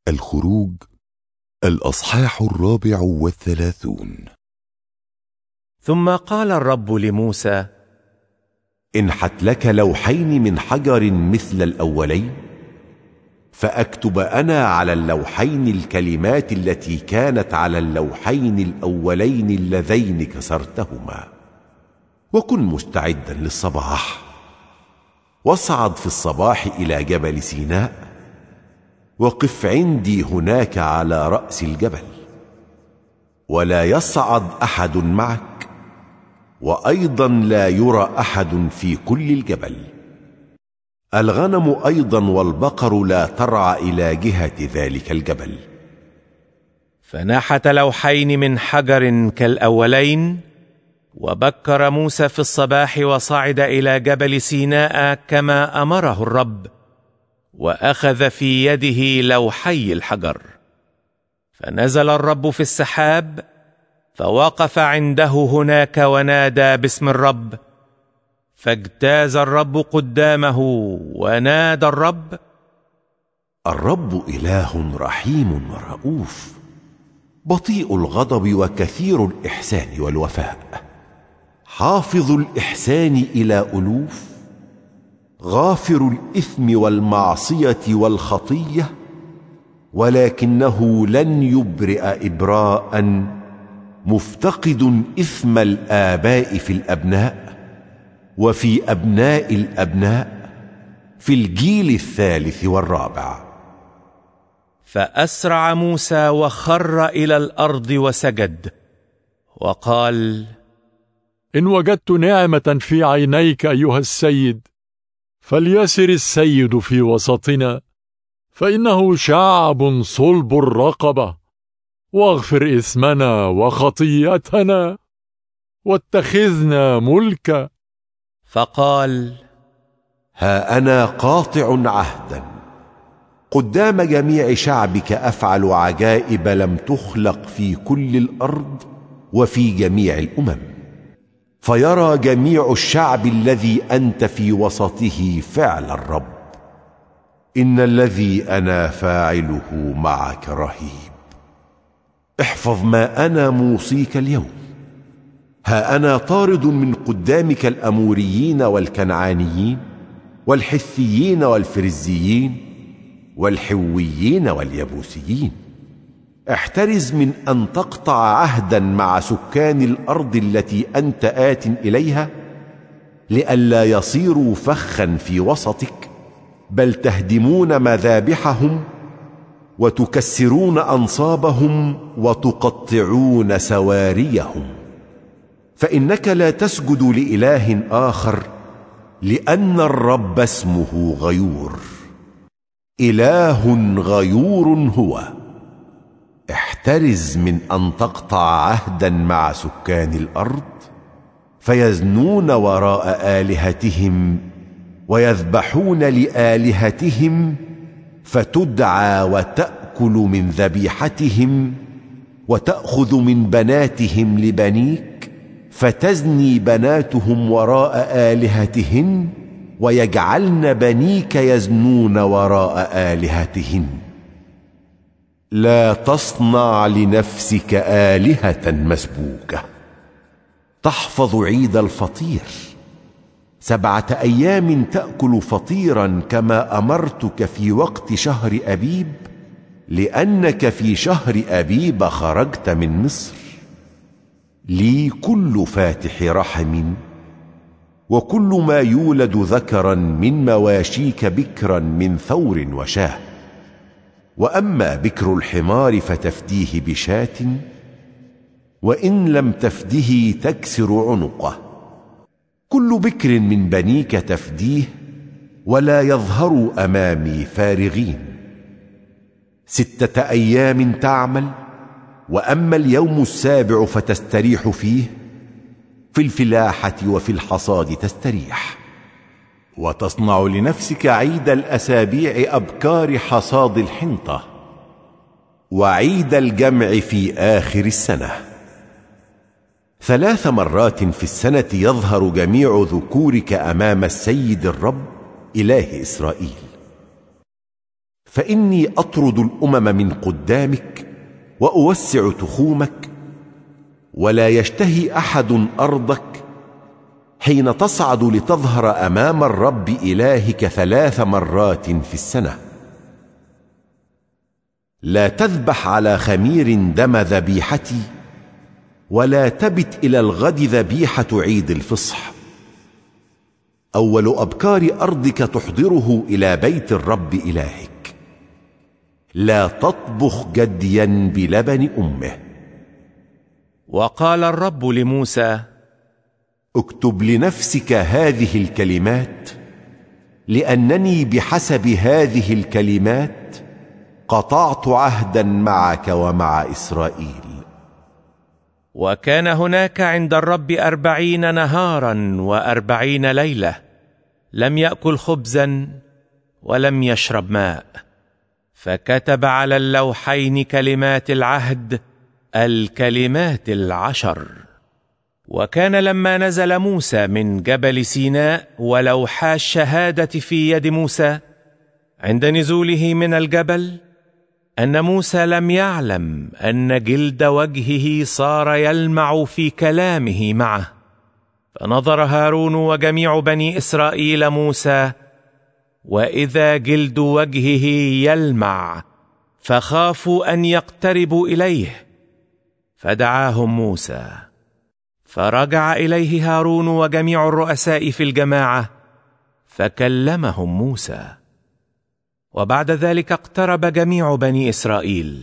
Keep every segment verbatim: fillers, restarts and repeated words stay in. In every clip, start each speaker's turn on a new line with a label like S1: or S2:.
S1: الخروج الأصحاح الرابع والثلاثون.
S2: ثم قال الرب لموسى:
S3: انحت لك لوحين من حجر مثل الأولين، فأكتب أنا على اللوحين الكلمات التي كانت على اللوحين الأولين اللذين كسرتهما. وكن مستعدا للصباح، واصعد في الصباح إلى جبل سيناء، وقف عندي هناك على رأس الجبل، ولا يصعد أحد معك، وأيضا لا يرى أحد في كل الجبل. الغنم أيضا والبقر لا ترعى إلى جهة ذلك الجبل.
S2: فنحت لوحين من حجر كالأولين، وبكر موسى في الصباح وصعد إلى جبل سيناء كما أمره الرب، وأخذ في يده لوحي الحجر. فنزل الرب في السحاب، فوقف عنده هناك ونادى باسم الرب، فاجتاز الرب قدامه ونادى الرب:
S3: الرب إله رحيم ورؤوف، بطيء الغضب وكثير الإحسان والوفاء، حافظ الإحسان إلى ألوف، غافر الإثم والمعصية والخطية، ولكنه لن يبرئ إبراء، مفتقد إثم الآباء في الأبناء وفي أبناء الأبناء في الجيل الثالث والرابع.
S2: فأسرع موسى وخر إلى الأرض وسجد، وقال:
S4: إن وجدت نعمة في عينيك أيها السيد، فليسر السيد في وسطنا، فإنه شعب صلب الرقبة، واغفر إثمنا وخطيتنا، واتخذنا ملكا.
S2: فقال:
S3: ها أنا قاطع عهدا قدام جميع شعبك، أفعل عجائب لم تخلق في كل الأرض وفي جميع الأمم، فيرى جميع الشعب الذي أنت في وسطه فعل الرب. إن الذي أنا فاعله معك رهيب. احفظ ما أنا موصيك اليوم. ها أنا طارد من قدامك الأموريين والكنعانيين والحثيين والفرزيين والحويين واليبوسيين. احترز من أن تقطع عهدا مع سكان الأرض التي أنت آت إليها، لئلا يصيروا فخا في وسطك، بل تهدمون مذابحهم وتكسرون أنصابهم وتقطعون سواريهم. فإنك لا تسجد لإله آخر، لأن الرب اسمه غيور، إله غيور هو. احترز من أن تقطع عهدا مع سكان الأرض، فيزنون وراء آلهتهم ويذبحون لآلهتهم، فتدعى وتأكل من ذبيحتهم، وتأخذ من بناتهم لبنيك، فتزني بناتهم وراء آلهتهن، ويجعلن بنيك يزنون وراء آلهتهن. لا تصنع لنفسك آلهة مسبوكة. تحفظ عيد الفطير، سبعة أيام تأكل فطيرا كما أمرتك في وقت شهر أبيب، لأنك في شهر أبيب خرجت من مصر. لي كل فاتح رحم، وكل ما يولد ذكرا من مواشيك بكرا من ثور وشاه. وأما بكر الحمار فتفديه بشاة، وإن لم تفده تكسر عنقه. كل بكر من بنيك تفديه، ولا يظهروا أمامي فارغين. ستة أيام تعمل، وأما اليوم السابع فتستريح فيه، في الفلاحة وفي الحصاد تستريح. وتصنع لنفسك عيد الأسابيع أبكار حصاد الحنطة، وعيد الجمع في آخر السنة. ثلاث مرات في السنة يظهر جميع ذكورك أمام السيد الرب إله إسرائيل. فإني أطرد الأمم من قدامك وأوسع تخومك، ولا يشتهي أحد أرضك حين تصعد لتظهر أمام الرب إلهك ثلاث مرات في السنة. لا تذبح على خمير دم ذبيحتي، ولا تبت إلى الغد ذبيحة عيد الفصح. أول أبكار أرضك تحضره إلى بيت الرب إلهك. لا تطبخ جديا بلبن أمه.
S2: وقال الرب لموسى:
S3: اكتب لنفسك هذه الكلمات، لأنني بحسب هذه الكلمات قطعت عهدا معك ومع إسرائيل.
S2: وكان هناك عند الرب أربعين نهارا وأربعين ليلة لم يأكل خبزا ولم يشرب ماء، فكتب على اللوحين كلمات العهد، الكلمات العشر. وكان لما نزل موسى من جبل سيناء ولوحا الشهادة في يد موسى، عند نزوله من الجبل، أن موسى لم يعلم أن جلد وجهه صار يلمع في كلامه معه. فنظر هارون وجميع بني إسرائيل موسى، وإذا جلد وجهه يلمع، فخافوا أن يقتربوا إليه. فدعاهم موسى، فرجع إليه هارون وجميع الرؤساء في الجماعة، فكلمهم موسى. وبعد ذلك اقترب جميع بني إسرائيل،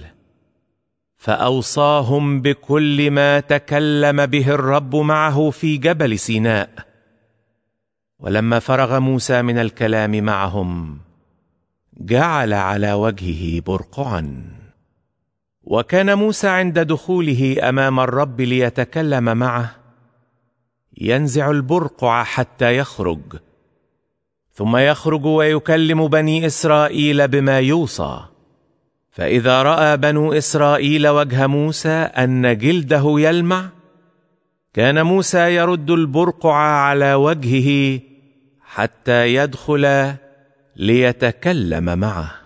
S2: فأوصاهم بكل ما تكلم به الرب معه في جبل سيناء. ولما فرغ موسى من الكلام معهم، جعل على وجهه برقعا. وكان موسى عند دخوله أمام الرب ليتكلم معه ينزع البرقع حتى يخرج، ثم يخرج ويكلم بني إسرائيل بما يوصى. فإذا رأى بنو إسرائيل وجه موسى أن جلده يلمع، كان موسى يرد البرقع على وجهه حتى يدخل ليتكلم معه.